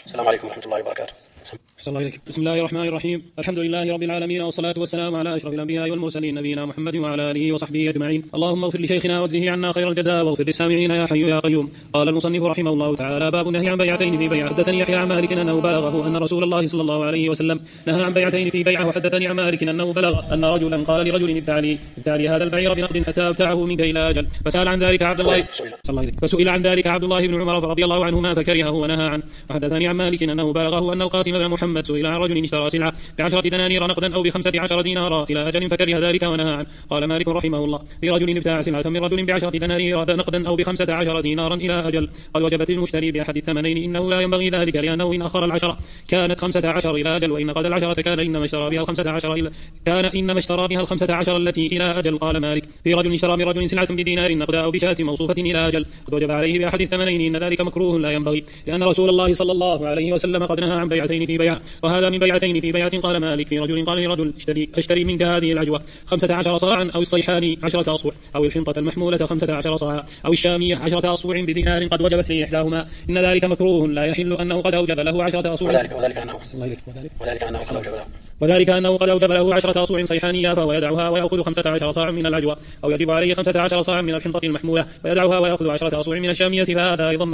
السلام عليكم ورحمة الله وبركاته. الله إليك. بسم الله الرحمن الرحيم. الحمد لله رب العالمين، والصلاة والسلام على أشرف الأنبياء والمرسلين نبينا محمد وعلى آله وصحبه أجمعين. اللهم اغفر لشيخنا واجزه عنا خير الجزاء، واغفر للسامعين يا حي يا قيوم. قال المصنف رحمه الله تعالى: باب النهي عن بيعتين في بيعة. حدثني يحيى عن مالك أنه بلغه أن رسول الله صلى الله عليه وسلم نهى عن بيعتين في بيعة. وحدثني عن مالك أنه بلغ أن رجلا قال لرجل: ابتع لي هذا البعير بنقد حتى ابتعه منك إلى أجل. فسئل عن ذلك عبد الله بن عمر رضي الله عنهما فكرهه ونهى عنه. وحدثني عن مالك أنه بلغه أن القاسم بن محمد سئل عن رجل اشترى سلعة ب10 دنانير نقدا أو ب15 دينارا إلى أجل فكره ذلك ونهى عنه. قال مالك رحمه الله: في رجل ابتاع سلعة من رجل ب10 دنانير نقدا أو ب15 دينارا إلى أجل قد وجبت المشتري بأحد الثمنين، إنه لا ينبغي ذلك، لأنه إن أخر 10 كانت 15 إلى أجل، وإن قد 10 كان إنما اشترى بها 15 التي إلى أجل. قال مالك: في رجل اشترى من رجل سلعة بدينار نقدا أو بشاة موصوفة إلى أجل قد وجب عليه بأحد الثمنين، إن ذلك مكروه لا ينبغي، لأن رسول الله صلى الله عليه وسلم قد نهى عن بيعتين في بيع، وهذا من بيعتين في بيعة. قال مالك: في رجل قال لرجل: اشتري منك هذه العجوة 15 صاعا، أو الصيحان 10 أصبع، أو الحنطة المحمولة 15 صاعا، أو الشامية 10 أصبع بدينار قد وجبت لي إحداهما، إن ذلك مكروه لا يحل، أنه قد أوجب له 10 أصبع، وذلك أنه قد أوجب له 10 أصبع صيحانية، فهو يدعها ويأخذ 15 صاعا من العجوة، أو يجب عليه 15 صاعا من الحنطة المحمولة ويدعها ويأخذ 10 أصبع من الشامية، فهذا أيضا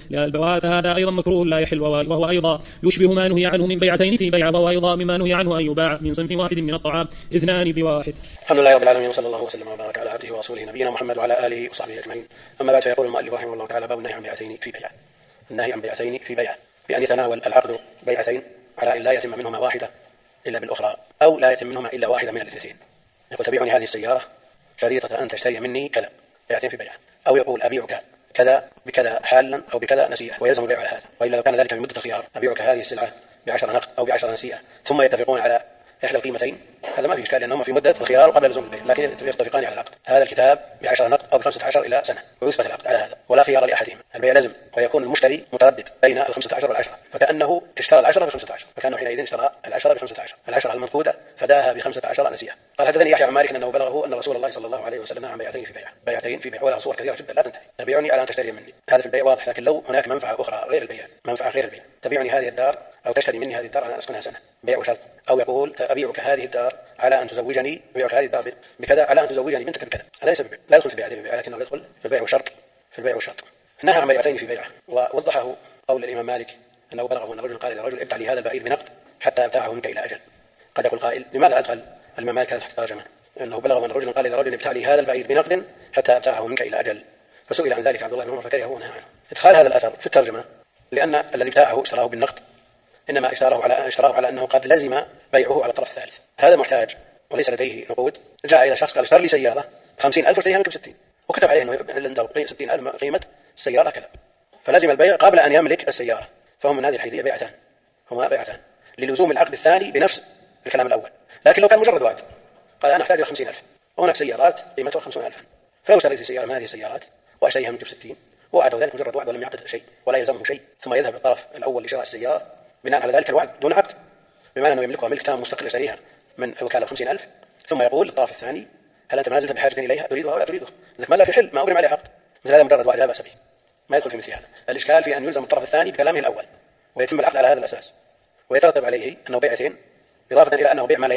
مكروه لا يحل، وهو أيضا يشبه ما نهي عنه من بيعتين في بيع، وهو أيضا مما نهي عنه أن يباع من صنف واحد من الطعام 2 بواحد. الحمد لله رب العالمين، وصلى الله وسلم وبارك على عبده ورسوله نبينا محمد وعلى آله وصحبه أجمعين. أما بعد، فيقول المؤلف رحمه الله تعالى: باب النهي عن بيعتين في بيع. النهي عن بيعتين في بيع بأن يتناول العقد بيعتين على أن لا يتم منهما واحدة إلا بالأخرى، أو لا يتم منهما إلا واحدة من الاثنتين. يقول: تبيعني هذه السيارة شريطة أن تشتري مني كذا، بيعتين في بيع. أو يقول: أبيعك كذا بكذا حالا أو بكذا نسيئة، ويلزم البيع على هذا. وإلا لو كان ذلك من مدة الخيار: أبيعك هذه السلعة ب10 نقد أو ب10 نسيئة، ثم يتفقون على إحدى القيمتين، هذا ما في إشكال، لأنهم في مدة الخيار قبل لزوم البيع، لكن يتفقان على العقد: هذا الكتاب ب10 نقد أو ب15 إلى سنة، ويثبت العقد على هذا، ولا خيار لأحدهم. البيع لازم، ويكون المشتري متردد بين 15 وال10، فكأنه اشترى 10 ب15، فكأنه حينئذ اشترى 10 ب15، 10 المنقودة فداها ب15 نسيئة. قال: حدثني يحيى عن مالك أنه بلغه أن رسول الله صلى الله عليه وسلم عن بيعتين في بيع، ولا صور كثيرة جدا لا تنتهي. تبيعني على أن تشتري مني، هذا في البيع واضح، لكن لو هناك منفعة أخرى غير البيع، منفعة غير البيع: تبيعني هذه الدار أو تشتري مني هذه الدار على أن أسكنها سنة، بيع وشرط. أو يقول: أبيعك هذه الدار على أن تزوجني، أبيعك هذه الدار بكذا على أن تزوجني بنتك بكذا، هذا ليس ببيع، لا يدخل في بيعتين في بيع، لكنه يدخل في البيع والشرط. نهى عن بيعتين في بيعه، ووضحه قول الإمام مالك أنه بلغه أن رجل قال لرجل: ابتع لي هذا البعير بنقد حتى ابتاعه منك إلى أجل. قد يقول قائل: لماذا أدخل الإمام مالك هذا تحت ترجمة؟ أنه بلغه أن رجل قال لرجل: ابتع لي هذا البعير بنقد حتى ابتاعه منك إلى أجل، فسئل عن ذلك عبد الله بن عمر فكرهه ونهى عنه. ادخال هذا الأثر في الترجمة لأن الذي ابتاعه اشتراه بالنقد، إنما اشتراه على أنه قد لزم بيعه على الطرف الثالث، هذا محتاج وليس لديه نقود. جاء إلى شخص قال: اشتري لي سيارة 50,000 واشتريها منك ب60، وكتب عليه أنه عنده 60,000 قيمة السيارة كذا، فلزم البيع قبل أن يملك السيارة. فهم من هذه الحيثية هما بيعتان للزوم العقد الثاني بنفس الكلام الأول. لكن لو كان مجرد وعد، قال: أنا أحتاج إلى 50,000 وهناك سيارات قيمتها 50,000، فلو اشتريت سيارة من هذه السيارات وأشتريها منك ب60، وعده ذلك مجرد وعد ولم يعقد شيء ولا يلزمه شيء، ثم يذهب الطرف الأول لشراء السيارة بناء على ذلك الوعد دون عقد، بمعنى أنه يملكها ملك تام مستقل يشتريها من الوكالة 50,000، ثم يقول للطرف الثاني: هل أنت ما زلت بحاجة إليها، تريدها ولا تريدها؟ لأنك ما لا في حل، ما أبرم عليه عقد، مثل هذا مجرد وعد لا بأس به، ما يدخل في مثل هذا. الإشكال في أن يلزم الطرف الثاني بكلامه الأول ويتم العقد على هذا الأساس، ويترتب عليه أنه بيعتين، إضافة إلى أنه بيع ما لا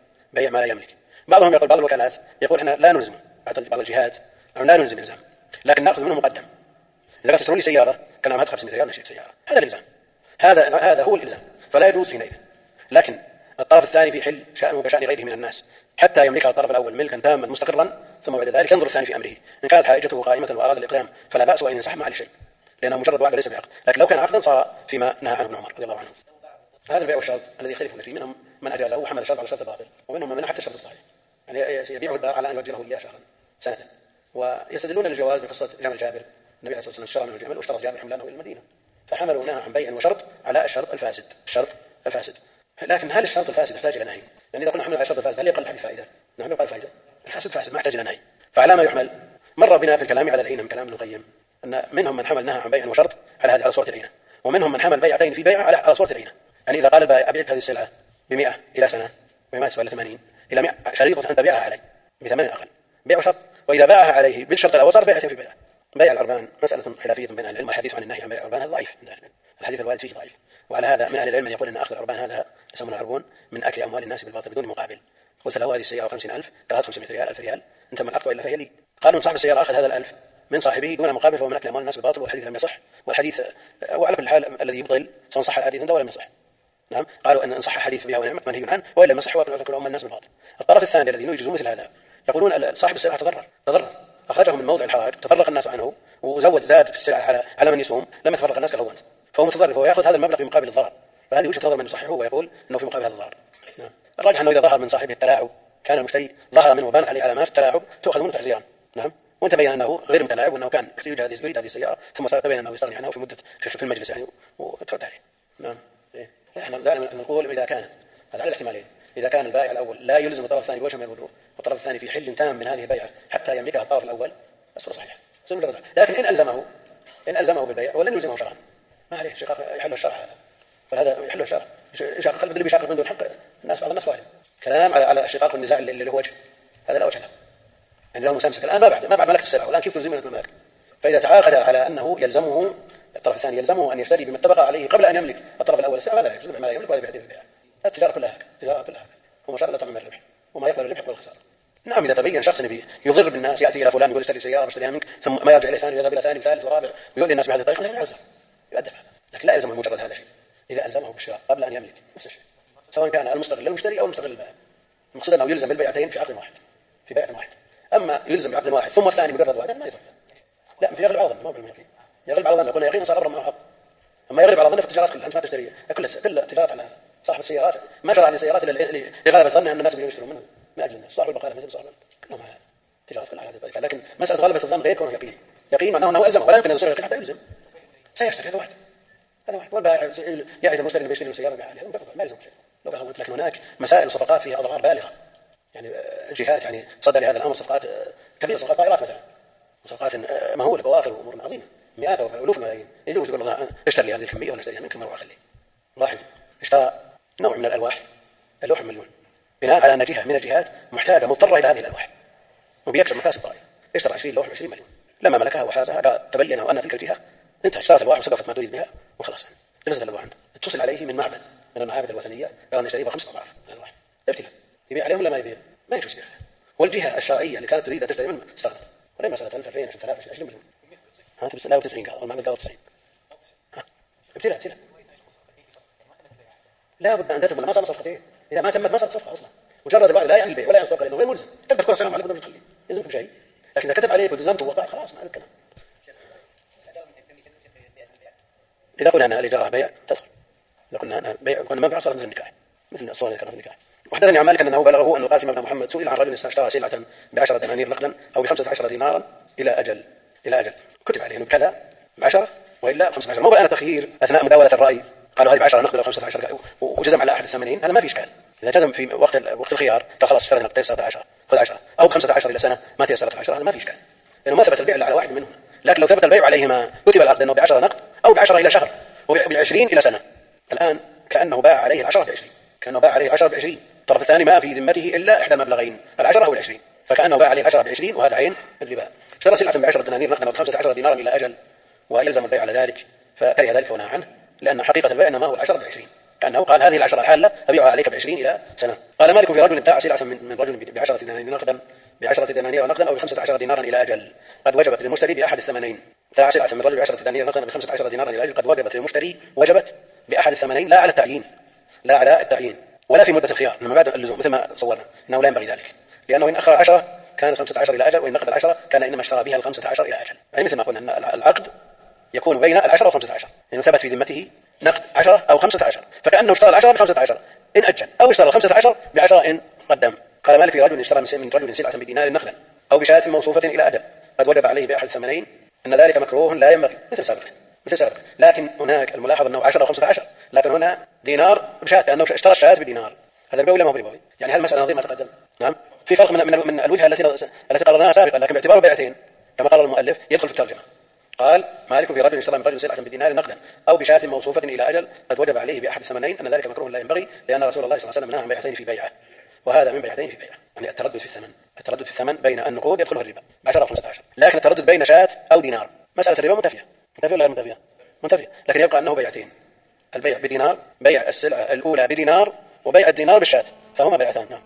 يملك. بعضهم يقول، بعض الوكالات يقول: إحنا لا نلزم، بعض الجهات لا نلزم إلزام، لكن نأخذ منه مقدم. إذا قلت تشترون لي سيارة كان هذا 50 ريال نشتري سيارة، هذا الإلزام، هذا هو الإلزام، فلا يجوز حينئذ. لكن الطرف الثاني في حل شأنه كشأن غيره من الناس، حتى يملكها الطرف الأول ملكا تاما مستقرا، ثم بعد ذلك ينظر الثاني في أمره. إن كانت حائجته قائمة وأراد الإقدام فلا بأس، وإن ينسحب ما عليه شيء، لأنه مجرد وعد ليس بعقد. لكن لو كان عقدا صار فيما نهى عنه ابن عمر رضي الله عنه. هذا البيع والشرط الذي يختلفون فيه، منهم من أجازه وحمل الشرط على الشرط الباطل، ومنهم من حتى الشرط الصحيح، يعني يبيعه الدار على أن يؤجره إياه شهرا سنة. ويستدلون للجواز بقصة جمل جابر، النبي عليه الصلاة والسلام اشترى منه الجمل واشترط جابر حملانه إلى المدينة، فحملوا نهى عن بيع وشرط على الشرط الفاسد. لكن هل الشرط الفاسد يحتاج إلى نهي؟ يعني إذا كنا حملنا على الشرط الفاسد هل يقل الحديث فائدة؟ نعم يقل فائدة. الفاسد فاسد ما يحتاج إلى نهي. فعلى ما يحمل مر بنا في الكلام على العينة من كلام ابن القيم أن منهم من حمل نهى عن بيع وشرط على صورة العينة، ومنهم من حمل بيعتين في بيع على صورة العينة. يعني إذا قال البائع: أبيعك هذه السلعة ب100 إلى سنة، وما يسوى إلى 80 إلى 100 شريطة أن تبيعها علي بثمن أقل، بيع وشرط. وإذا باعها عليه بالشرط الأول صار بيعتين في بيع العربان مسألة خلافية بين العلم. الحديث عن النهي عن بيع العربان هذا ضعيف، الحديث الوارد فيه ضعيف، وعلى هذا من أهل العلم يقول أن أخذ العربان هذا يسمونه العربون من أكل أموال الناس بالباطل بدون مقابل. قلت له هذه السيارة 50,000 كانت 500 ريال 1000 ريال أنت من العقد وإلا فهي لي. قالوا صاحب السيارة أخذ هذا 1000 من صاحبه دون مقابل فهو من أكل أموال الناس بالباطل، والحديث لم يصح. والحديث وعلى كل حال الذي يبطل سواء صح الحديث ولا لم يصح. نعم قالوا أن صح الحديث بها ونعمة منهي عنه، وإلا ما صح وأكل أموال الناس بالباطل. الطرف الثاني الذي يجوز مثل هذا يقولون صاحب السلعة تضرر أخرجه من موضع الحراج، تفرق الناس عنه زاد في السلعة على من يسوم، لم يتفرق الناس كالهوانت، فهو متضرر ويأخذ هذا المبلغ في مقابل الضرر. فهذه وجهة نظر من يصححه ويقول أنه في مقابل هذا الضرر. نعم. الراجح أنه إذا ظهر من صاحبه التلاعب كان المشتري ظهر منه وبانت عليه علامات التلاعب تؤخذ منه تحذيرا. نعم. وانت بين أنه غير متلاعب وأنه كان يريد هذه السيارة ثم تبين أنه يستغني عنها في مدة في المجلس يعني وتفرد عليه. نعم. احنا دائما نقول إذا كان هذا على الاحتمالين، إذا كان البائع الأول لا يلزم الطرف الثاني بوجه من الوجوه والطرف الثاني في حل تام من هذه البيعة حتى يملكها الطرف الأول الصورة صحيحة. لكن إن ألزمه بالبيع ولن يلزمه شرعا ما عليه شقاق يحل الشرع هذا، فهذا يحل الشرع. شقاق قلب اللي بيشقق من دون حق الناس بعض الناس واحد كلام على الشقاق والنزاع اللي له وجه هذا لا وجه له. يعني له مسامسك الآن ما بعد ملك السلعة والآن كيف تلزمه الملك؟ فإذا تعاقد على أنه يلزمه الطرف الثاني يلزمه أن يشتري بما اتفق عليه قبل أن يملك الطرف الأول السلعة هذا لا يجوز ما لا يملك ولا يبيع البيع. التجارة كلها هو شرط لا طعم الربح وما يقبل الربح والخسارة. نعم إذا تبين شخص يضر بالناس يأتي إلى فلان يقول اشتري سيارة اشتريها منك ثم ما يرجع إلى ثاني ويذهب إلى ثاني وثالث ورابع ويؤذي الناس بهذه الطريقة لا يعذر يؤدب هذا، لكن لا يلزمه مجرد هذا الشيء. إذا ألزمه بالشراء قبل أن يملك نفس الشيء سواء كان المستغل للمشتري أو المستغل للبائع، المقصود أنه يلزم بالبيعتين في عقد واحد في بيعة واحد. أما يلزم بعقد واحد ثم الثاني مجرد واحد ما يفعل. لا في يغلب على الظن ما باليقين يغلب على الظن قلنا يقين صار أمر معه حق. أما يغلب على الظن في التجارات كلها أنت ما تشتري كل التجارات على صاحب السيارات ما شرع للسيارات لغلبة الظن أن الناس يشترون منه ما أجل الناس صاحب البقالة مثل صاحب كلهم هذا تجارات كلها هذه الطريقة. لكن مسألة غلبة الظن غير كونه يقين أنه ألزم ولا يمكن أن يصير يقين حتى يلزم سيشتري هذا واحد والبائع يعيد المشتري بيشتري السيارة ما يلزم شيء لو قالوا. لكن هناك مسائل صفقات فيها أضرار بالغة يعني الجهات يعني صدر لهذا الأمر صفقات كبيرة صفقات طائرات مثلا صفقات مهولة بواخر وأمور عظيمة مئات وألوف الملايين يجوز يقول الله اشتري لي هذه الكمية ولا اشتريها منك ثم أروح أخليه. واحد اشترى نوع من الألواح اللوح مليون بناء على أن جهة من الجهات محتاجة مضطرة إلى هذه الألواح وبيكسب مكاسب طائرة اشترى 20 لوح 20 مليون لما ملكها وحازها تبين أن تلك الجهة انتهى اشترت الألواح وسقفت ما تريد بها وخلاص نزل الألواح عنده اتصل عليه من معبد من المعابد الوثنية قال أن يشتريها 5 أضعاف الألواح ابتلاء يبيع عليهم ولا ما يبيع ما يجوز يبيع. والجهة الشرعية اللي كانت تريد أن تشتري منه استغنت ولا مسألة 1000 2000 3000 20 مليون هات لا 90 قال المعبد قال 90 ابتلاء لا بد أن تتم ما صار صفقتين إذا ما تمت ما صارت صفقة أصلا مجرد البعض لا يعني البيع ولا يعني الصفقة لأنه غير ملزم تكتب كل سلام عليكم تخلي يلزمك بشيء لكن إذا كتب عليك والتزمته ووقع خلاص ما هذا الكلام. إذا قلنا أنا الإجارة بيع تدخل إذا قلنا أنا بيع قلنا ما بيعصر مثل النكاح مثل الصور اللي كان في النكاح. وحدثني عن مالك أنه بلغه أن القاسم بن محمد سئل عن رجل اشترى سلعة ب10 دنانير نقدا أو ب15 دينارا إلى أجل كتب عليه أنه بكذا ب10 وإلا 15 مو بأن تخيير أثناء مداولة الرأي قالوا هذه ب10 نقد أو 15 وجزم على أحد الثمنين هذا ما في إشكال. إذا جزم في وقت الخيار قال خلاص فرضنا تيسرت 10 خذ 10 أو ب15 إلى سنة ما تيسرت 10 هذا ما في إشكال لأنه ما ثبت البيع إلا على واحد منهم. لكن لو ثبت البيع عليهما كتب العقد أنه ب10 نقد أو ب10 إلى شهر وب20 إلى سنة الآن كأنه باع عليه 10 ب20 كأنه باع عليه 10 ب20 الطرف الثاني ما في ذمته إلا إحدى المبلغين 10 أو 20 فكأنه باع عليه 10 ب20 وهذا عين الربا. اشترى سلعة ب10 دنانير نقدا أو ب15 دينارا إلى أجل ويلزم البيع على ذلك فكره ذلك ونهى عنه لأن حقيقة البيع إنما هو 10 ب20 كأنه قال هذه 10 الحالة أبيعها عليك ب20 إلى سنة. قال مالك في رجل ابتاع سلعة من رجل ب10 دنانير نقدا نقدا أو ب15 دينارا إلى أجل قد وجبت للمشتري بأحد الثمنين. ابتاع سلعة من رجل ب10 دنانير نقدا ب15 دينارا إلى أجل قد وجبت للمشتري وجبت بأحد الثمنين لا على التعيين ولا في مدة الخيار لما بعد اللزوم مثل ما صورنا إنه لا ينبغي ذلك لأنه إن أخر 10 كان 15 إلى أجل وإن نقد 10 كان إنما اشترى بها 15 إلى أجل يعني مثل ما قلنا أن العقد يكون بين 10 و15 لأنه ثبت في ذمته نقد 10 أو 15 فكأنه اشترى 10 ب15 إن أجل أو اشترى 15 ب10 إن قدم. قال مالك في رجل اشترى من رجل سلعة بدينار نقدا أو بشاة موصوفة إلى أجل قد وجب عليه بأحد الثمنين أن ذلك مكروه لا ينبغي مثل سابق لكن هناك الملاحظ أنه 10 أو 15 لكن هنا دينار بشاة لأنه اشترى الشاة بدينار هذا البيع ولا ما هو بيع يعني هل المسألة نظير ما تقدم. نعم في فرق من الوجهة التي قررناها سابقا لكن باعتبار بيعتين كما قال المؤلف يدخل في الترجمة. قال مالك في رجل اشترى من رجل سلعة بدينار نقدا أو بشاة موصوفة إلى أجل قد وجب عليه بأحد الثمنين أن ذلك مكروه لا ينبغي لأن رسول الله صلى الله عليه وسلم نهى عن بيعتين في بيعة وهذا من بيعتين في بيعة يعني التردد في الثمن بين النقود يدخله الربا 10 و15 لكن التردد بين شاة أو دينار مسألة الربا منتفية ولا منتفية لكن يبقى أنه بيعتين البيع بدينار، بيع السلعة الأولى بدينار وبيع الدينار بالشاة، فهما بيعتان. نعم.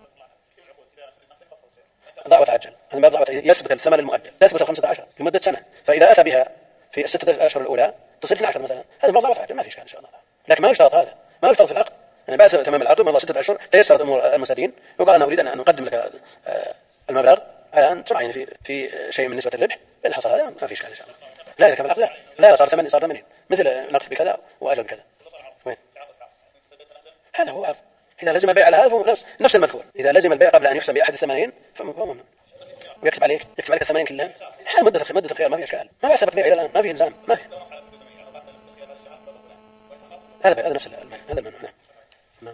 ضاع وتعجل، يثبت الثمن المؤجل، تثبت 15 لمدة سنة، فإذا أتى بها في الستة أشهر الأولى تصير 12 مثلا، هذا ضاع وتعجل ما في إشكال إن شاء الله. لكن ما يشترط هذا، ما يشترط في العقد، يعني بعد تمام العقد مضى 6 أشهر تيسرت أمور المستدين وقال أنا أريد أن أقدم لك المبلغ على أن تعين في شيء من نسبة الربح، إذا حصل هذا ما في إشكال إن شاء الله. لا إذا كان العقد لا صار 80 مثل نقص بكذا وأجل بكذا. هذا هو عرض. إذا لزم البيع على هذا فهو نفس المذكور، إذا لزم البيع قبل أن يحسب بأحد الثمنين فهو ممنوع، ويكتب عليك الثمنين كلها، هذا مدة الخيار ما في إشكال، ما ثبت بيع إلى الآن ما في إلزام، ما في. هذا نفس هذا الممنوع. نعم.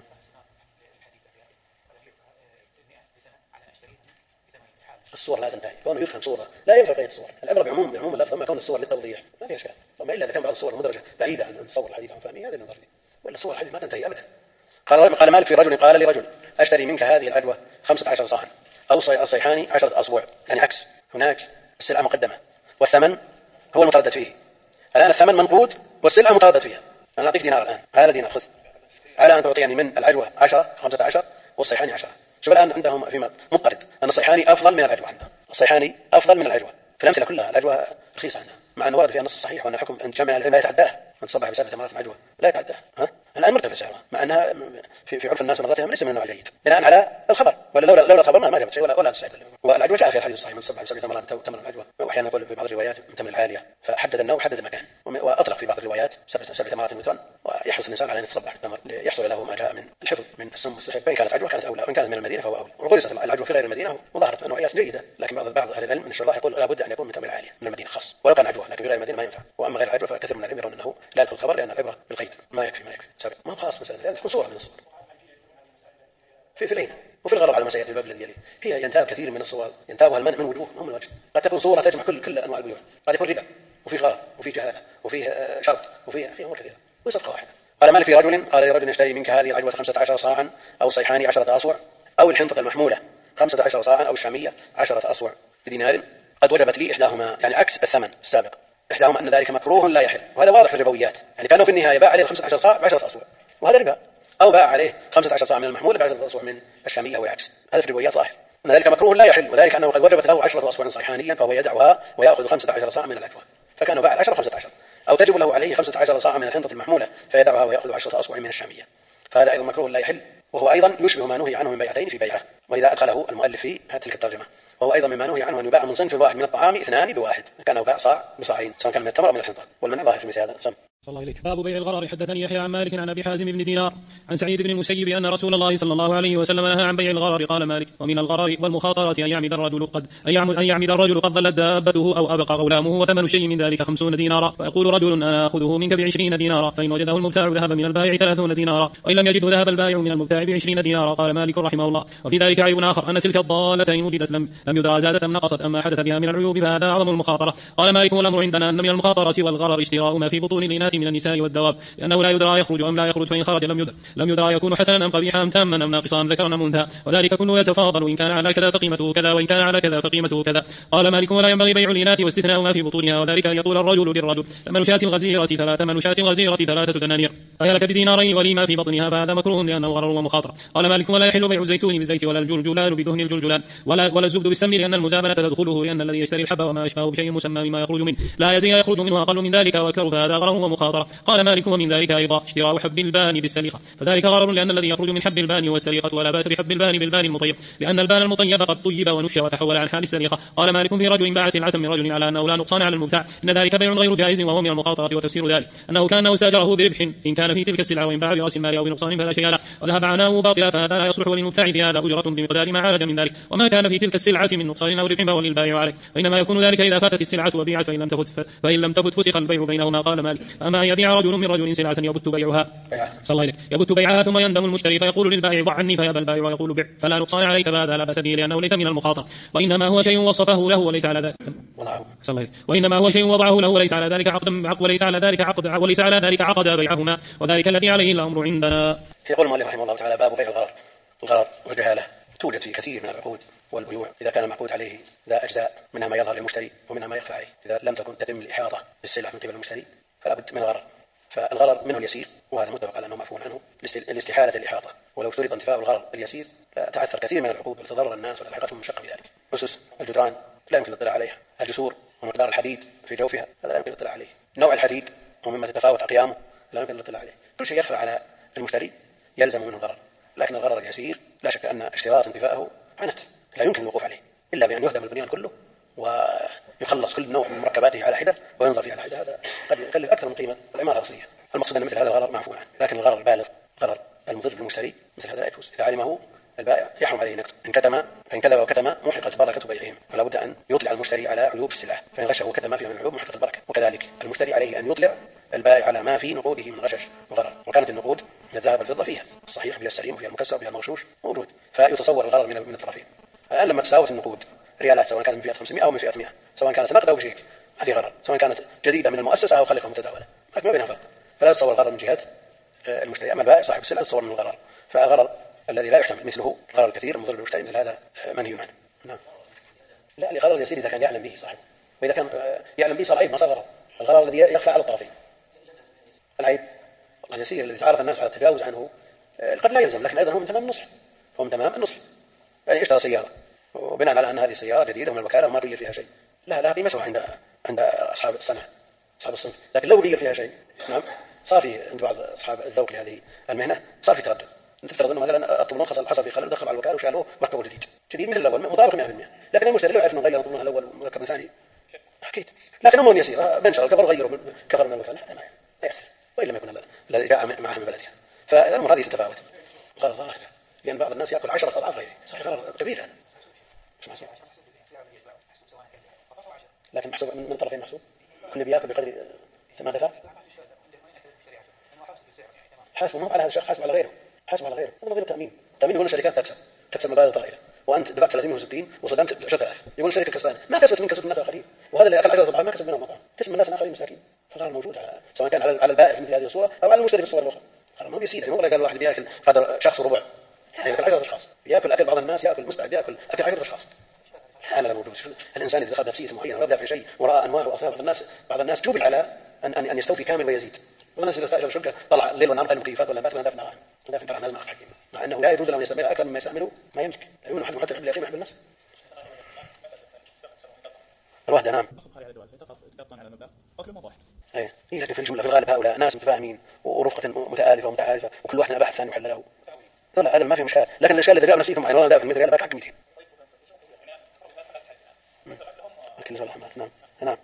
الصور لا تنتهي، كونه يفهم صورة لا ينفع بين الصور، العبرة بعموم اللفظ، أما كون الصور للتوضيح ما في إشكال، أما إلا إذا كان بعض الصور مدرجة بعيدة عن تصور الحديث عن فهمه هذا النظر فيه، ولا الصور الحديث ما تنتهي أبدا. قال مالك في رجل قال لرجل أشتري منك هذه العجوة 15 صاعا أو الصيحان 10 أصبع، يعني عكس، هناك السلعة مقدمة والثمن هو المتردد فيه، الآن الثمن منقود والسلعة متردد فيها، أنا أعطيك دينار الآن، هذا دينار خذ، على أن تعطيني من العجوة 10 15 والصيحان 10. شوف الآن عندهم فيما مضطرد أن الصيحاني أفضل من العجوة، عندهم الصيحاني أفضل من العجوة في الأمثلة كلها، العجوة رخيصة عندنا، مع أن ورد فيها النص الصحيح وأن الحكم أن جمع العلم لا يتعداه، من صبح ب7 تمرات عجوة لا يتعداه، الآن مرتفع سعرها، مع أنها في عرف الناس ونظرتهم ليس من النوع الجيد بناء على الخبر، ولا لولا الخبر ما جابت شيء ولا تستعد. والعجوة جاء في الحديث الصحيح من صبح ب7 تمرات تمر العجوة، وأحيانا يقول في بعض الروايات من تمر العالية، فحدد النوع وحدد المكان، وأطلق في بعض الروايات 7 تمرات وترا، ويحرص الإنسان على أن يتصبح بالتمر ليحصل له ما جاء من الحفظ من السم والسحر، فإن كانت عجوة كانت أولى، وإن كانت من المدينة فهو أولى. وغرست العجوة في غير المدينة وظهرت نوعيات جيدة، لكن بعض أهل العلم من الشراح يقول لا بد أن يكون من تمر العالية من المدينة خاص، ولو كان عجوة لكن في غير المدينة ما ينفع. وأما غير العجوة فكثير من العلم يرون أنه لا يدخل الخبر لأن العبرة بالقيد، ما يكفي سابق، ما هو خاص مثلا يعني تكون صورة من الصور في العين. وفي الغرب على مسائل الباب الذي يلي هي ينتاب كثير من الصور، ينتابها المنع من وجوه مو من وجه، قد تكون صورة تجمع كل أنواع البيوع، قد يكون ربا وفي غرر وفي جهالة وفي شرط وفي أمور كثيرة وصفقة واحدة. قال مالك في رجل قال لرجل اشتري منك هذه العجوة 15 صاعا أو الصيحان 10 أصوع أو الحنطة المحمولة 15 صاعا أو الشامية 10 أصوع بدينار، قد وجبت لي إحداهما، يعني عكس الثمن السابق، إحداهما أن ذلك مكروه لا يحل، وهذا واضح في الربويات، يعني كانوا في النهاية باع عليه 15 صاع ب10 أصوع وهذا ربا، أو باع عليه 15 صاع من المحمول ب10 أصوع من الشامية والعكس، هذا في الربويات ظاهر أن ذلك مكروه لا يحل، وذلك أنه قد وجبت له 10 أصوع صيحانيا فهو يدعها ويأخذ 15 صاع من العجوة، فكانوا باع 10 15، أو تجب له عليه 15 صاع من الحنطة المحمولة فيدعها ويأخذ 10 أصوع من الشامية، فهذا أيضا مكروه لا يحل، وهو أيضا يشبه ما نهي عنه من بيعتين في بيعة، ولذا أدخله المؤلف في تلك الترجمة، وهو أيضا مما نهي عنه أن يباع من صنف واحد من الطعام 2 بواحد، كانه باع صاع بصاعين سواء كان من التمر أو من الحنطة، والمنع ظاهر في مثل هذا. صلى الله عليك. باب بيع الغرر. حدثني يحيى عن مالك عن ابي حازم بن دينار عن سعيد بن المسيب ان رسول الله صلى الله عليه وسلم نهى عن بيع الغرر. قال مالك: ومن الغرر والمخاطرة ان يعمد الرجل قد ضلت دابته او ابقى غلامه وثمن شيء من ذلك 50 دينارا، فيقول رجل: انا اخذه منك ب20 دينارا، فان وجده المبتاع ذهب من البائع 30 دينارا، وان لم يجده ذهب البائع من المبتاع ب20 دينارا. قال مالك رحمه الله: وفي ذلك عيب اخر، ان تلك الضالة ان وجدت لم يدرى زادت ام نقصت، اما حدث بها من العيوب فهذا اعظم المخاطرة. قال مالك: والامر عندنا ان من المخاطرة والغرر اشتراء ما في بطون الاناث من النساء والدواب، لأنه لا يدرى يخرج أم لا يخرج، فإن خرج لم يدرى يكون حسنا أم قبيحا أم تاما أم ناقصا أم ذكرا أم أنثى، وذلك كله يتفاضل، إن كان على كذا فقيمته كذا، وإن كان على كذا فقيمته كذا. قال مالك: ولا ينبغي بيع الإناث واستثناء ما في بطونها، وذلك أن يقول الرجل للرجل: ثمن شاة غزيرة 3 دنانير، فهلك بدينارين ولي ما في بطنها، فهذا مكروه لأنه غرر ومخاطرة. قال مالك: ولا يحل بيع الزيتون بالزيت ولا الجلجلان بدهن الجلجلان ولا الزبد بالسمن، لأن المزابنة تدخله، لأن الذي يشتري الحب وما أشبهه بشيء مسمى مما يخرج منه لا يدري يخرج منه أقل من ذلك وأكثر، فهذا غرر ومخاطرة. قال مالك: ومن ذلك أيضا اشتراء حب البان بالسليقة، فذلك غرر، لأن الذي يخرج من حب البان هو السليقة، ولا بأس بحب البان بالبان المطيب، لأن البان المطيب قد طيب ونشى وتحول عن حال السليقة. قال مالك: في رجل باع سلعة من رجل على أنه لا نقصان على المبتاع، إن ذلك بيع غير جائز وهو من المخاطرة. وتفسير ذلك أنه كأنه ساجره بربح إن كان في تلك السلعة، وإن باع برأس المال أو بنقصان فلا شيء له، وذهب عناه باطلا، فهذا لا يصلح للمبتاع في هذا أجرة بمقدار ما عالج من ذلك، وما كان في تلك السلعة من نقصان أو ربح فهو للبائع عليه، وإنما يكون ذلك إذا فاتت السلعة وبيعت، فإن لم تفت فسخ البيع بينهما. قال مالك: أما أن يبيع رجل من رجل سلعة يبت بيعها ثم يندم المشتري فيقول للبائع: ضع عني، فيأبى البائع ويقول: بع، فلا نقصان عليك، فهذا لا بأس به، لأنه ليس من المخاطر، وإنما هو شيء وصفه له وليس على ذلك وإنما هو شيء وضعه له وليس على ذلك عقد بيعهما، وذلك الذي عليه الأمر عندنا. يقول المؤلف رحمه الله تعالى: باب بيع الغرر والجهالة توجد في كثير من العقود والبيوع، إذا كان المعقود عليه ذا أجزاء منها ما يظهر للمشتري ومنها ما يخفى عليه، إذا لم تكن تتم الإحاطة بالسلعة من قبل المشتري فلا بد من الغرر، فالغرر منه اليسير، وهذا متفق على أنه مفهوم عنه الاستحالة الإحاطة، ولو اشترط انتفاء الغرر اليسير لا تعثر كثير من العقود وتضرر الناس ولحقتهم مشقة بذلك. أسس الجدران لا يمكن الاطلاع عليها، الجسور ومقدار الحديد في جوفها هذا لا يمكن الاطلاع عليه، نوع الحديد ومما تتفاوت أقيامه لا يمكن الاطلاع عليه، كل شيء يخفى على المشتري يلزم منه الغرر. لكن الغرر اليسير لا شك أن اشتراط انتفاءه عنت، لا يمكن الوقوف عليه إلا بأن يهدم البنيان كله ويخلص كل نوع من مركباته على حدة وينظر فيه على حدة، هذا قد يكلف أكثر من قيمة العمارة الأصلية. المقصود أن مثل هذا الغرر معفو عنه، لكن الغرر البالغ غرر المضر بالمشتري مثل هذا لا يجوز، إذا علمه البائع يحرم عليه نقد، فإن كذب وكتم محقت بركة بيعهم، فلا بد أن يطلع المشتري على عيوب السلعة، فإن غشه وكتم ما فيه من عيوب محقت البركة، وكذلك المشتري عليه أن يطلع البائع على ما في نقوده من غشش وغرر، وكانت النقود من الذهب والفضة فيها الصحيح بها السليم وفيها المكسر وفيها المغشوش موجود، فيتصور الغرر من الطرفين. الآن لما تساوت النقود ريالات سواء كانت من فئة 500 أو من فئة 100، سواء كانت نقد أو بشيك، هذه غرر، سواء كانت جديدة من المؤسسة أو خلقة متداولة، ما بينها فرق، فلا يتصور الغرر من جهة المشتري، أما البائع صاحب السلعة يتصور من الغرر، فالغرر الذي لا يحتمل مثله الغرر الكثير المضر بالمشتري مثل هذا منهي عنه. نعم. لا، الغرر اليسير إذا كان يعلم به صاحبه، وإذا كان يعلم به صار عيب ما صار غرر. الغرر الذي يخفى على الطرفين العيب اليسير الذي تعرف الناس على التجاوز عنه قد لا يلزم، لكن أيضا هو من تمام النصح، هو من تمام النصح. يعني اشترى سيارة وبناء على أن هذه السيارة جديدة من الوكالة وما بقي فيها شيء، لا قيمتها عند أصحاب الصنعة أصحاب الصنف، لكن لو بقي فيها شيء نعم صار في عند بعض أصحاب الذوق لهذه المهنة صار في تردد. أنت تفترض أنه مثلا الطبلون حصل في خلل دخل على الوكالة وشالوه وركبوا جديد مثل الأول مطابق 100%، لكن المشتري لو يعرف أنه غير الطبلون الأول ومركب من ثاني حكيت، لكن أمور يسيرة بنشر الكبر وغيروا كفر من الوكالة لا يأثر، وإن لم يكن الذي جاء معه من بلدها، فالأمور هذه تتفاوت. غرر ظاهر لأن بعض الناس يأكل 10 أضعاف غيره، صحيح غرر كبير هذا، لكن محسوب من طرفين، محسوب كل بياكل بقدر ما دفع، حاسب مو على هذا الشخص، حاسب على غيره، هذا غير التأمين يقول الشركات تكسب مبالغ طائلة وأنت دفعت 30 و60 وصدمت 10,000، يقول الشركة كسبان، ما كسبت من كسب الناس الآخرين، وهذا اللي أكل 10 أضعاف ما كسب منهم مطعم، كسب من الناس الآخرين مساكين. فالغرر موجود سواء كان على البائع في مثل هذه الصورة أو على المشتري في الصورة الأخرى. غرر ما بيصير، يعني قال واحد بياكل هذا شخص ربع، يأكل 10 أشخاص، يأكل أكل بعض الناس، يأكل مستعد يأكل أكل 10 أشخاص. هذا موجود. الإنسان إذا أخذ نفسية معينة ويبدأ في شيء وراء أنواع وأطراف بعض الناس جبل على أن يستوفي كامل ويزيد، والناس إذا استأجر شركة طلع الليل والنهار قال مكيفات ولا بات ولا دافع نراهم ودافع نراهم لازم أخذ حقيقة، مع أنه لا يجوز له أن يستعمل أكثر مما يستعمله ما يملك، لأنه حد محترم يحب يحب الناس الوحدة. نعم. إيه لكن في الجملة في الغالب هؤلاء ناس متفاهمين ورفقة متآلفة ومتعارفة وكل واحد بحث ثاني وحل له، هذا ما في مشكلة، لكن الإشكال إذا جاء نفسيتهم معينة ولا دافع المثل باك حق 200. نعم.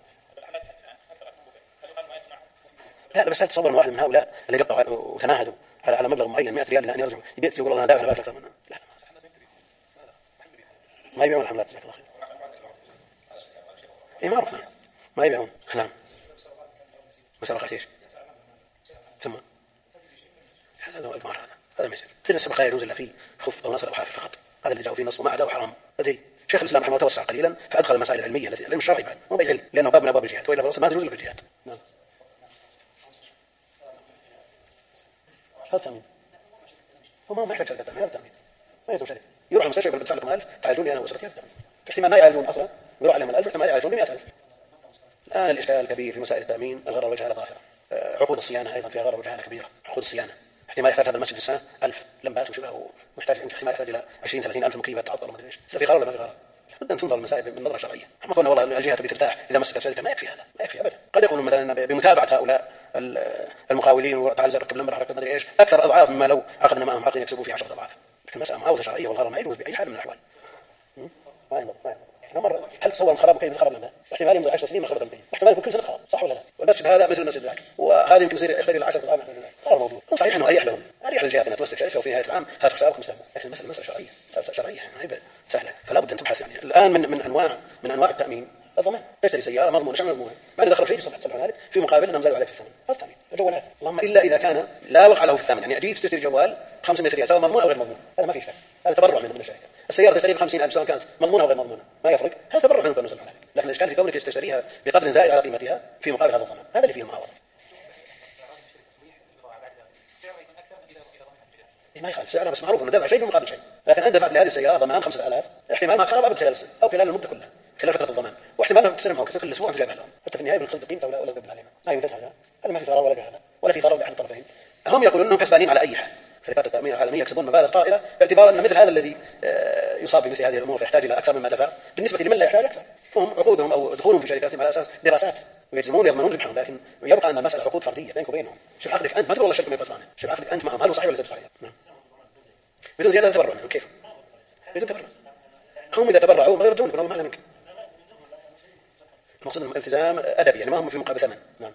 لا بس هل تصور واحد من هؤلاء اللي قطعوا وتناهدوا على مبلغ معين 100 ريال لأن يرجعوا يبيت يقول أنا دافع أكثر منه؟ لا ما يبيعون الحملات جزاك الله خير. إيه ما عرفنا ما يبيعون. نعم. مسابقة إيش؟ ثم هذا هو الإجمار، هذا ما يصير. في السباق لا يجوز إلا فيه خف أو نصر أو حافل فقط، هذا اللي جاء فيه نص وما عداه حرام. أدري شيخ الإسلام رحمه الله توسع قليلا فأدخل المسائل العلمية التي العلم الشرعي بعد مو بالعلم لأنه باب من أبواب الجهاد، وإلا ما تجوز إلا بالجهاد. نعم. هذا تأمين، هو ما يحتاج شركة تأمين، هذا تأمين ما يلزم شركة، يروح المستشفى يقول بدفع لكم 1000 تعالجوني أنا وأسرتي، هذا تأمين. في احتمال ما يعالجون أصلا ويروح عليهم 1000، احتمال يعالجون 100,000. الآن الإشكال الكبير في مسائل التأمين الغرر وجهالة ظاهرة. عقود الصيانة أيضا فيها غرر وجهالة كبيرة. عقود الصيانة احتمال يحتاج هذا المسجد في السنة 1000 لمبات وشبه، ومحتاج احتمال يحتاج إلى 20-30 ألف مكيفات تعطل ما أدري إيش. لا في غرر ولا ما في غرر؟ لابد أن تنظر المسائل من نظرة شرعية. ما قلنا والله الجهة تبي ترتاح إذا مسكت شركة، ما يكفي هذا، ما يكفي أبدا. قد يكون مثلا بمتابعة هؤلاء المقاولين وتعال ركب لمبة ركب ما أدري إيش أكثر أضعاف مما لو أخذنا معهم عقد يكسبوا فيه 10 أضعاف. لكن مسألة معاوضة شرعية والغرر ما يجوز بأي حال من الأحوال. ما ينبغي. احنا مرة هل تصور خراب كيف خرب لنا؟ احتمال يمضي 10 سنين ما خرب البيت، احتمال يكون كل سنة خراب، صح ولا لا؟ والمسجد هذا مثل المسجد ذاك، وهذا يمكن يصير يحتاج إلى 10 أضعاف. هذا موضوع صحيح انه اريح لهم، اريح للجهات انها توسع شركه وفي نهايه العام هات حسابكم سهله، لكن المساله مساله شرعيه ما هي سهله، فلا بد ان تبحث. يعني الان من انواع التامين الضمان، تشتري سياره مضمونه شحن مضمونه، ما دخل شيء صبح هذا في مقابل انهم زادوا عليك في الثمن، هذا تامين. الجوالات اللهم الا اذا كان لا وقع له في الثمن، يعني اجيت تشتري جوال 500 ريال سواء مضمون او غير مضمون، هذا ما في شك، هذا تبرع من الشركه. السياره تشتري ب 50,000 سواء كانت مضمونه او غير مضمونه ما يفرق، هذا تبرع منك بالنسبه لك. لكن الاشكال في كونك تشتريها بقدر زائد على قيمتها في مقابل هذا الضمان، هذا اللي فيه المعاوضه. ما يخالف سعرها، بس معروف انه دفع شيء بمقابل شيء، لكن انت دفعت لهذه السياره ضمان 5000 احتمال ما خرب ابد خلال السنه او خلال المده كلها خلال فتره الضمان، واحتمال انك تستلمها كل اسبوع تجيبها لهم، حتى في النهايه بنخفض قيمتها ولا قبل علينا. ما يوجد هذا ما في قرار ولا هذا. ولا في ضرر لأحد الطرفين. هم يقولون أنهم كسبانين على أي حال، شركات التأمين العالمية يكسبون مبالغ طائلة باعتبار أن مثل هذا الذي يصاب بمثل هذه الأمور فيحتاج إلى أكثر مما دفع بالنسبة لمن لا يحتاج أكثر. فهم عقودهم أو دخولهم في شركاتهم على أساس دراسات ويجزمون يضمنون ربحهم، لكن يبقى أن المسألة عقود فردية بينك وبينهم. شوف عقدك أنت، ما تقول والله الشركة ما يقصرانه، شوف عقدك أنت معهم هل هو صحيح ولا غير صحيح؟ نعم. بدون زيادة تبرع منهم. كيف؟ بدون تبرع. هم إذا تبرعوا ما يردون يقولون ما لنا منك. المقصود أنهم التزام أدبي، يعني ما هم في مقابل ثمن. نعم.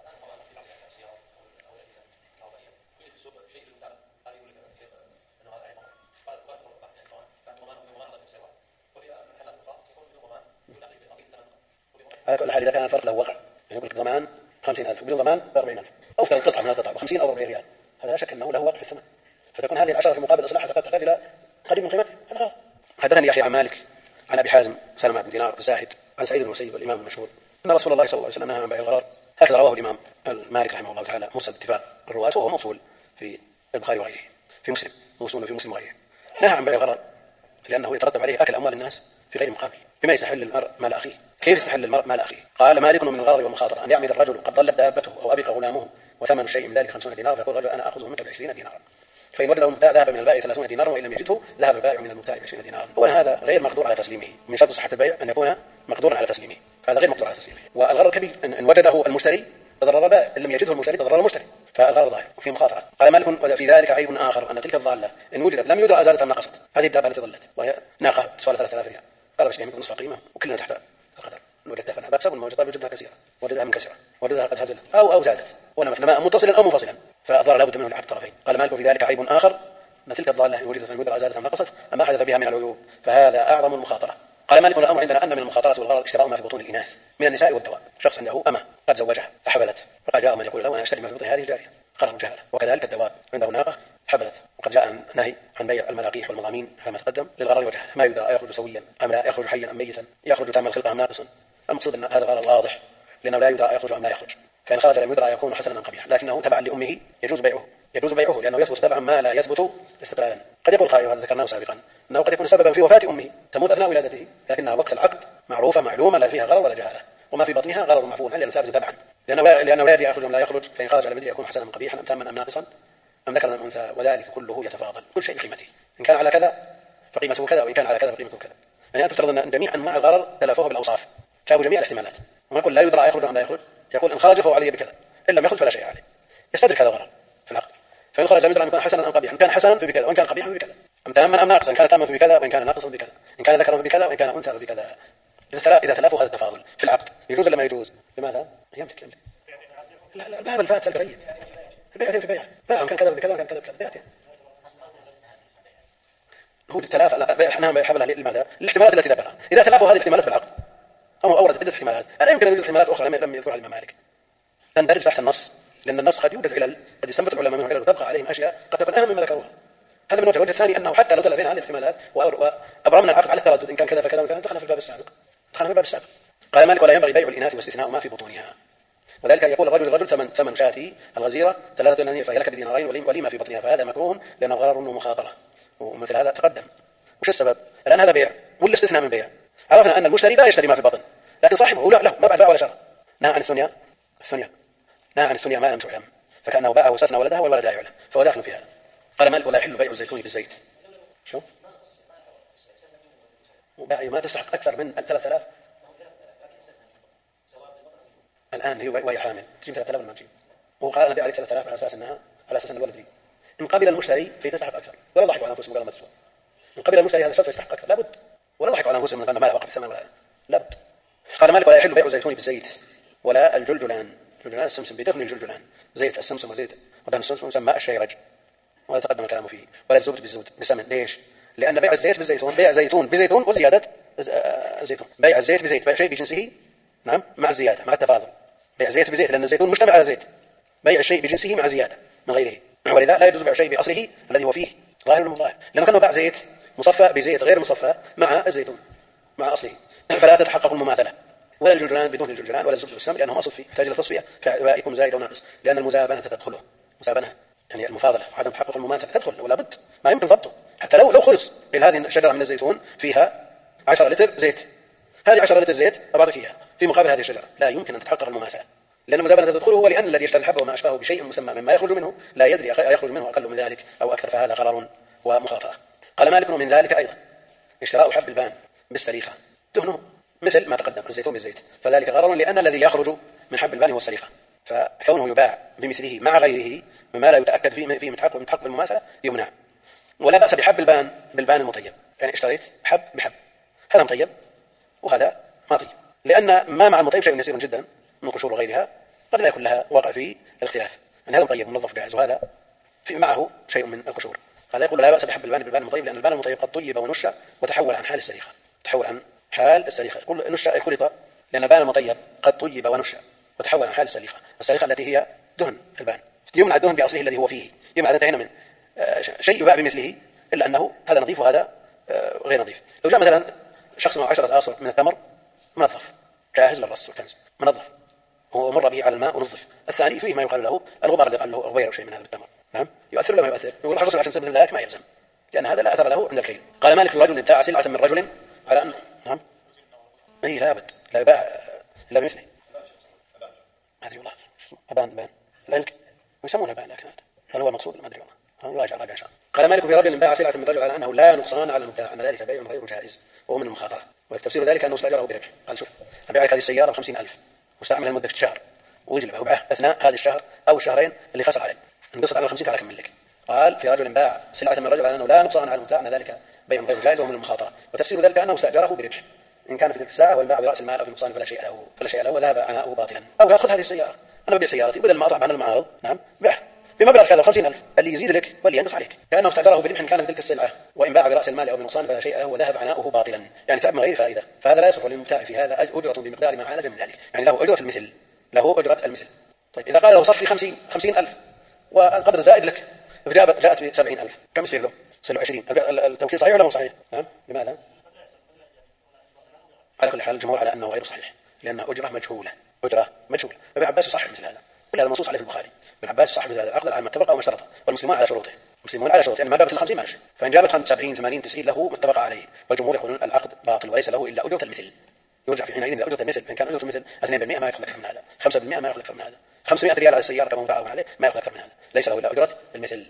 على كل حال إذا كان الفرق له وقع، يعني يقول لك ضمان 50,000 وبدون ضمان 40,000 أو افترض قطعة من القطع ب50 أو 40 ريال، هذا لا شك أنه له وقع في الثمن، فتكون هذه العشرة في مقابل إصلاحها قد تحتاج إلى قريب من قيمته. هذا غلط. حدثني يحيى عن مالك عن أبي حازم سلمة بن دينار الزاهد عن سعيد بن المسيب الإمام المشهور أن رسول الله صلى الله عليه وسلم نهى عن بيع الغرر. هكذا رواه الإمام مالك رحمه الله تعالى مرسل باتفاق الرواة، وهو موصول في البخاري وغيره، في مسلم موصول في مسلم وغيره. نهى عن بيع الغرر لأنه يترتب عليه أكل أموال الناس في غير مقابل، بما يستحل المرء مال أخيه. كيف يستحل المرء مال أخيه؟ قال مالك من الغرر والمخاطرة أن يعمد الرجل قد ضلت دابته أو أبق غلامه وثمن الشيء من ذلك 50 دينار، فيقول الرجل أنا أخذه منك ب20 دينارا، فإن وجده المبتاع ذهب من البائع 30 دينارا، وإن لم يجده ذهب البائع من المبتاع ب20 دينارا. وهذا غير مقدور على تسليمه، من شرط صحة البيع أن يكون مقدورا على تسليمه، فهذا غير مقدور على تسليمه. والغرر كبير، إن وجده المشتري تضرر البائع، إن لم يجده المشتري تضرر المشتري، فالغرر ظاهر وفي مخاطرة. قال مالك في ذلك عيب آخر أن تلك الضالة إن وجدت لم يدرى أزالت أم نقصت. هذه الدابة التي ضلت وهي ناقة سؤال 3000 ريال، قال بشتري منك نصف قيمة وكلنا تحت القدر، وجدتها فأنا بكسب، وجدتها كثيرة، وجدتها منكسرة، وجدتها قد هزلت أو زادت، ولا مثل ماء متصلا أو منفصلا، فالضرر لا بد منه لأحد الطرفين. قال مالك في ذلك عيب آخر أن تلك الضالة إن وجدت فإن يدرى أزالت أم نقصت أما حدث بها من العيوب فهذا أعظم المخاطرة. قال مالك الأمر عندنا أن من المخاطرة والغرر اشتراء ما في بطون الإناث من النساء والدواب. شخص عنده أمة قد زوجها فحبلت، فقد جاء من يقول له أنا أشتري ما في بطون هذه الجارية، قرر جهله. وكذلك الدواب عنده ناقة حبلت، وقد جاء نهي عن بيع الملاقيح والمضامين كما تقدم للغرر وجهله، ما يدرى أيخرج سويا أم لا، يخرج حيا أم ميتا، يخرج تام الخلقة أم ناقصا. المقصود أن هذا غرر واضح لأنه لا يدرى يخرج أم لا يخرج، فإن خرج لم يدرى يكون حسنا أم قبيحا، لكنه تبعا لأمه يجوز بيعه لأنه يثبت تبعا ما لا يثبت استقلالا. قد يقول قائل، وهذا ذكرناه سابقا، أنه قد يكون سببا في وفاة أمه تموت أثناء ولادته، لكنها وقت العقد معروفة معلومة لا فيها غرر ولا جهالة، وما في بطنها غرر معفو عنه لأنه ثابت تبعا، لأنه لا يدري يخرج أم لا يخرج، فإن خرج لم يدري يكون حسنا أم قبيحا أم تاما أم ناقصا أم ذكرا أم أنثى، وذلك كله يتفاضل كل شيء بقيمته، إن كان على كذا فقيمته كذا، وإن كان على كذا فقيمته كذا. يعني أنت تفترض أن جميع أنواع الغرر تلافوه بالأوصاف، شافوا جميع الاحتمالات، وما يقول لا يدرى يخرج أم لا يخرج، يقول إن خرج فهو علي بكذا، إن لم يخرج فلا شيء عليه، يستدرك هذا الغرر في العقد. فإن خرج لم يدرى أن يكون حسنا أم قبيحا، إن كان حسنا فبكذا، وإن كان قبيحا فبكذا، أم تاما أم ناقصا، إن كان تاما فبكذا، وإن كان ناقصا فبكذا، إن كان ذكرا فبكذا، وإن كان أنثى فبكذا. إذا تلافوا هذا التفاضل في العقد يجوز ولا ما يجوز؟ لماذا؟ يملك. لا الباب الفات البيع، البيعتين في بيع، باع كان كذا بكذا وكان كذا بكذا، بيعتين. هو التلافى احنا حبلها لماذا؟ الاحتمالات التي ذكرها، إذا تلافوا هذه الاحتمالات في العقد أو أورد عدة احتمالات، ألا يمكن أن يوجد احتمالات أخرى لم يذكرها الإمام مالك تندرج تحت النص، لأن النص قد يوجد علل قد يستنبط العلماء منه علل وتبقى عليهم أشياء قد تكون أهم مما ذكروها. هذا من وجه. الوجه الثاني أنه حتى لو تلافينا هذه الاحتمالات وأبرمنا العقد على التردد إن كان كذا فكذا وكذا دخلنا في الباب السابق. قال مالك ولا ينبغي بيع الإناث واستثناء ما في بطونها، وذلك يقول الرجل للرجل ثمن شاته الغزيرة 3 دنانير فهي لك بدينارين ولي ما في بطنها، فهذا مكروه لأنه غرر ومخاطرة، ومثل هذا تقدم. وش السبب؟ الآن هذا بيع ولا استثناء من بيع؟ عرفنا أن المشتري لا يشتري ما في البطن، لكن صاحبه لا ما بعد باع ولا شراء، نهى عن الثنيا ما لم تعلم، فكأنه باعه واستثنى ولدها والولد لا يعلم، فهو داخل في هذا. قال مالك ولا يحل بيع الزيتون بالزيت. شو؟ وباع ما تستحق أكثر من 3000 الآن هي وهي حامل تجيب 3000 ما تجيب، وقال أنا بيع عليك 3000 على أساس أن الولد لي. إن قبل المشتري فيستحق أكثر ولا ضحكوا على أنفسهم قال ما تسوى. إن قبل المشتري هذا الشرط فيستحق أكثر لابد، ولا ضحكوا على أنفسهم قال ما لا وقف الثمن ولا لابد. قال مالك ولا يحل بيع الزيتون بالزيت ولا الجلجلان السمسم بدهن الجلجلان، زيت السمسم وزيت ودهن السمسم يسمى الشيرج ولا تقدم الكلام فيه، ولا الزبد بالزبد بسمن. ليش؟ لأن بيع الزيت بالزيتون بيع زيتون بزيتون وزيادة زيتون، بيع الزيت بزيت بيع شيء بجنسه نعم مع الزيادة مع التفاضل، بيع زيت بزيت لأن الزيتون مجتمع على زيت، بيع الشيء بجنسه مع زيادة من غيره، ولذا لا يجوز بيع شيء بأصله الذي هو فيه ظاهر ومظاهر، لأنه كانوا باع زيت مصفى بزيت غير مصفى مع الزيتون مع أصله، فلا تتحقق المماثلة. ولا الجلجلان بدون الجلجلان ولا الزبد بالسمن لأنه أصل فيه يحتاج إلى تصفية فيكون زائد أو ناقص، لأن المزابنة تدخله، مزابنة يعني المفاضلة وعدم تحقق المماثلة تدخل ولا بد، ما يمكن ضبطه حتى لو خلص. هذه الشجرة من الزيتون فيها 10 لتر زيت، هذه 10 لتر زيت أبارك إياها في مقابل هذه الشجرة، لا يمكن أن تتحقق المماثلة لأن المزابنة تدخله هو لأن الذي يشتري الحب وما أشبهه بشيء مسمى مما يخرج منه لا يدري يخرج منه أقل من ذلك أو أكثر، فهذا غرر ومخاطرة. قال مالك من ذلك أيضا اشتراء حب البان بالسليقة دهنه مثل ما تقدم الزيتون بالزيت، فذلك غرر لأن الذي يخرج من حب البان هو السليقة، فكونه يباع بمثله مع غيره مما لا يتأكد فيه متحقق بالمماثلة يمنع. ولا بأس بحب البان بالبان المطيب، يعني اشتريت حب بحب، هذا مطيب وهذا ما طيب، لأن ما مع المطيب شيء يسير جدا من قشور وغيرها قد لا يكون لها واقع في الاختلاف، يعني هذا مطيب منظف جاهز وهذا في معه شيء من القشور. هذا يقول لا بأس بحب البان بالبان المطيب، لأن البان المطيب قد طيب ونشأ وتحول عن حال السليقة، تحول عن حال السليقة. يقول نشأ خلط، لأن البان المطيب قد طيب ونشأ وتحول عن حال السليقة، السليقة التي هي دهن البان، يمنع الدهن بأصله الذي هو فيه، يمنع أن انتهينا من شيء يباع بمثله إلا أنه هذا نظيف وهذا غير نظيف. لو جاء مثلا شخص معه 10 آصر من التمر منظف جاهز للرص والكنز منظف ومر به على الماء ونظف، الثاني فيه ما يقال له الغبار الذي قال له غبير أو شيء من هذا التمر، نعم يؤثر ولا ما يؤثر؟ يقول الرسول عشان سبب ذلك ما يلزم، لأن هذا لا أثر له عند الكيل. قال مالك في رجل ابتاع سلعة من رجل على أنه نعم أي لا أبد لا يباع إلا بمثله، هذه والله أبان لا يمكن يسمونها بان، لكن هل هو المقصود ما أدري والله راجع إن شاء الله. قال مالك في رجل باع سلعة من رجل على أنه لا نقصان على المبتاع، أن ذلك بيع غير جائز وهو من المخاطرة، وتفسير ذلك أنه استأجره بربح. قال شوف أبيعك هذه السيارة ب50,000 واستعملها لمدة شهر ويجي وباعه أثناء هذا الشهر أو الشهرين اللي خسر عليه انقصت على 50 تعال أكمل لك. قال في رجل باع سلعة من رجل على أنه لا نقصان على المبتاع، أن ذلك بيع غير جائز وهو من المخاطرة، وتفسير ذلك أنه استأجره بربح إن كان في تلك الساعة والباع برأس المال أو بنقصان فلا شيء له وذهب عناؤه باطلا. أو يأخذ هذه السيارة أنا ببيع سيارتي بدل ما أطلع عن المعارض نعم بيع بمبلغ كذا 50,000 اللي يزيد لك واللي ينقص عليك، كأنه استأجره بربح إن كان في تلك السلعة، وإن باع برأس المال أو بنقصان فلا شيء له وذهب عناؤه باطلا، يعني تعب من غير فائدة، فهذا لا يصح للمبتاع في هذا أجرة بمقدار ما عالج من ذلك، يعني له أجرة المثل، له أجرة المثل. طيب إذا قال له صفي 50,000 والقدر زائد لك جاءت ب70,000 كم يصير له؟ يصير له 20. التوكيل صحيح ولا مو صحيح؟ نعم لماذا؟ على كل حال الجمهور على أنه غير صحيح، لأن أجرة مجهولة ابن عباس صح مثل هذا، ولهذا منصوص عليه في البخاري، ابن عباس صح مثل هذا العقد على ما اتفق أو ما اشترط، والمسلمون على شروطه، يعني ما جابت 50 ماشي، فإن جابت 70 80 90 له متفق عليه، والجمهور يقولون العقد باطل وليس له إلا أجرة المثل، يرجع في حينئذ إلى أجرة المثل، فإن كان أجرة المثل 2% ما يأخذ أكثر من هذا، 5% ما يأخذ أكثر من هذا، 500 ريال على السيارة كما مباع عليه ما يأخذ أكثر من هذا، ليس له إلا أجرة المثل.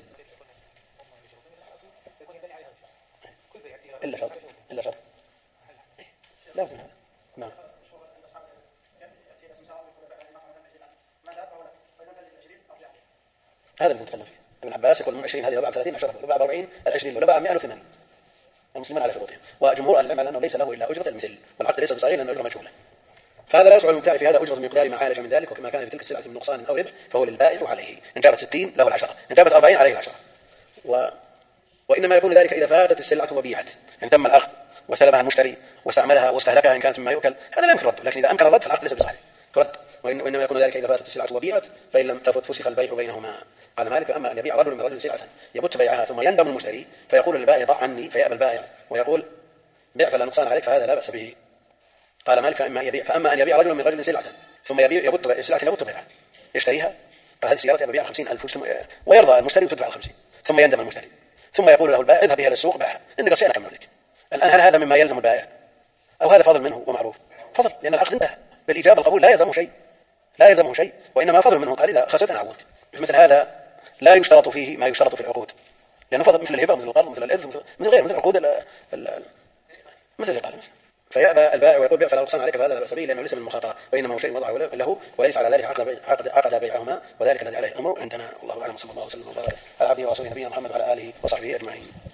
إلا شرط لا من هذا نعم. هذا اللي نتكلم فيه. ابن عباس يقول من 20 هذه ربع 30 10 ربع 40 20 ربع 180 المسلمون على شروطهم، وجمهور أهل العلم على أنه ليس له إلا أجرة المثل، والعقد ليس بصحيح لأنه أجرة مجهولة، فهذا لا يسع المبتاع في هذا أجرة مقدار ما عالج من ذلك، وكما كان في تلك السلعة من نقصان أو ربح فهو للبائع عليه، إن جابت 60 له 10، إن جابت 40 عليه 10. وإنما يكون ذلك إذا فاتت السلعة وبيعت، يعني تم الأخذ وسلمها المشتري واستعملها واستهلكها إن كانت مما يؤكل، هذا لا يمكن رد، لكن إذا أمكن الرد فالعقد ليس بصحيح ترد، وإنما يكون ذلك إذا فاتت السلعة وبيعت، فإن لم تفت فسخ البيع بينهما. قال مالك أما أن يبيع رجل من رجل سلعة يبت بيعها ثم يندم المشتري فيقول للبائع ضع عني، فيأبى البائع ويقول بيع فلا نقصان عليك، فهذا لا بأس به. قال مالك فأما أن يبيع رجل من رجل سلعة ثم يبت سلعة يبت بيعها يشتريها، فهذه السيارة يبيع 50,000 ويرضى المشتري وتدفع 50، ثم يندم المشتري ثم يقول له البائع اذهب بها للسوق باعها إنك قصير أكمل لك. الآن هل هذا مما يلزم البائع أو هذا فضل منه ومعروف؟ فضل، لأن العقد انتهى بالإجابة القبول لا يلزمه شيء وإنما فضل منه، قال إذا خسرت أعوضك. مثل هذا لا يشترط فيه ما يشترط في العقود، لأنه فضل مثل الهبة مثل القرض مثل الإرث مثل عقود مثل اللي قال فيأبى البائع ويقول بيع فلا نقصان عليك، فهذا لا بأس به لأنه ليس من المخاطرة، وإنما هو شيء وضعه له وليس على ذلك عقد بيعهما، وذلك الذي عليه الأمر عندنا. والله أعلم، صلى الله وسلم وبارك على عبده ورسوله نبينا محمد وعلى آله وصحبه أجمعين.